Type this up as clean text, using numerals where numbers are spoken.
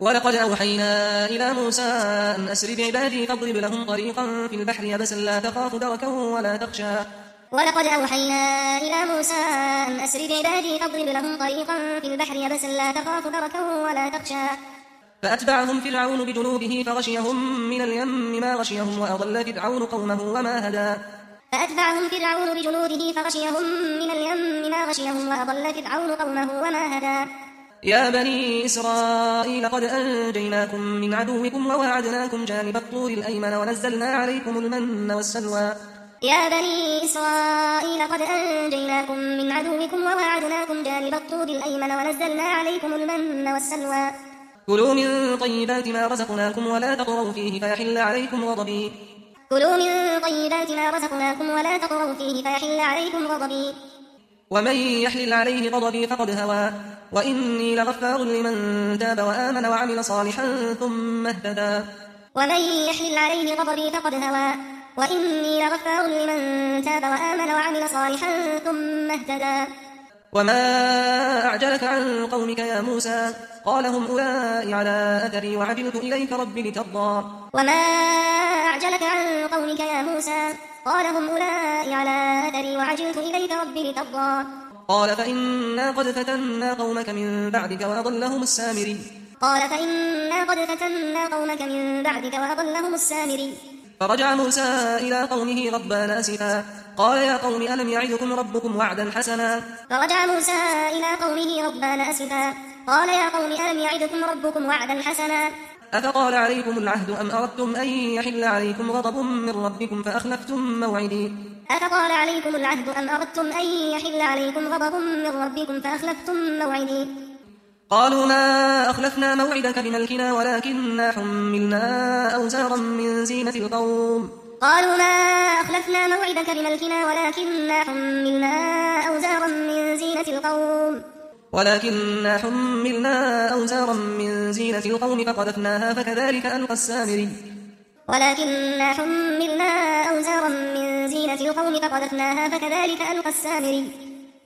ولقد أوحينا إلى موسى أن أسر بعبادي فاضرب لهم طريقا في البحر يبسا لا تخاف دركا ولا تخشى. ولقد أوحينا إلى موسى أن أسر بعبادي فاضرب لهم طريقا في البحر يبسا لا تخاف دركا ولا تخشى. فأتبعهم فرعون بجنوده فغشيهم من اليم ما غشيهم وأضل فرعون قومه وما هدى. فأتبعهم فرعون بجنوده فغشيهم من اليم ما غشيهم وأضل فرعون قومه وما هدى. يا بني إسرائيل قد أنجيناكم من عدوكم وواعدناكم جانب الطور الأيمن ونزلنا عليكم المن والسلوى. يا بني إسرائيل قد أنجيناكم من عدوكم وواعدناكم جانب الطور الأيمن ونزلنا عليكم المن والسلوى. كلوا من طيبات ما رزقناكم ولا تطغوا فيه فيحل عليكم غضبي. كلوا من طيبات ما رزقناكم ولا تطغوا فيه فيحل عليكم غضبي. ومن يحلل عليه غضبي فقد هوى وإني لغفار لمن تاب وآمن وعمل صالحا ثم اهتدى. ومن يحلل عليه غضبي فقد هوى وإني لغفار لمن تاب وآمن وعمل صالحا ثم اهتدى. وما أعجلك عن قومك يا موسى قال هم أولئك على أثري وعجلت إليك رب لترضى. وما أعجلك عن قومك يا موسى قال هم أولئك على أثري وعجلت إليك رب لترضى. قال فإنا قد فتنا قومك من بعدك وأضلهم السامري. قال فإنا قد فتنا قومك من بعدك وأضلهم السامري. فرجع موسى إلى قومه غضبان أسفا قال يا قوم ألم يعدكم ربكم وعدا حسنا. فرجع موسى إلى قومه غضبان أسفا قال يا قوم ألم يعدكم ربكم وعدا حسنا. أفطال عليكم العهد أم أردتم أن يحل عليكم غضب من ربكم فأخلفتم موعدي. أفطال عليكم العهد أم أردتم أن يحل عليكم غضب من ربكم فأخلفتم موعدي. قالوا ما أخلفنا موعدك بملكنا ولكننا حملنا أوزارا من زينة القوم. قالوا ما أخلفنا موعدك بملكنا ولكننا حملنا أوزارا من زينة القوم فقذفناها فكذلك ألقى السامري. ولكننا حملنا أوزارا من زينة القوم فقذفناها فكذلك ألقى السامري.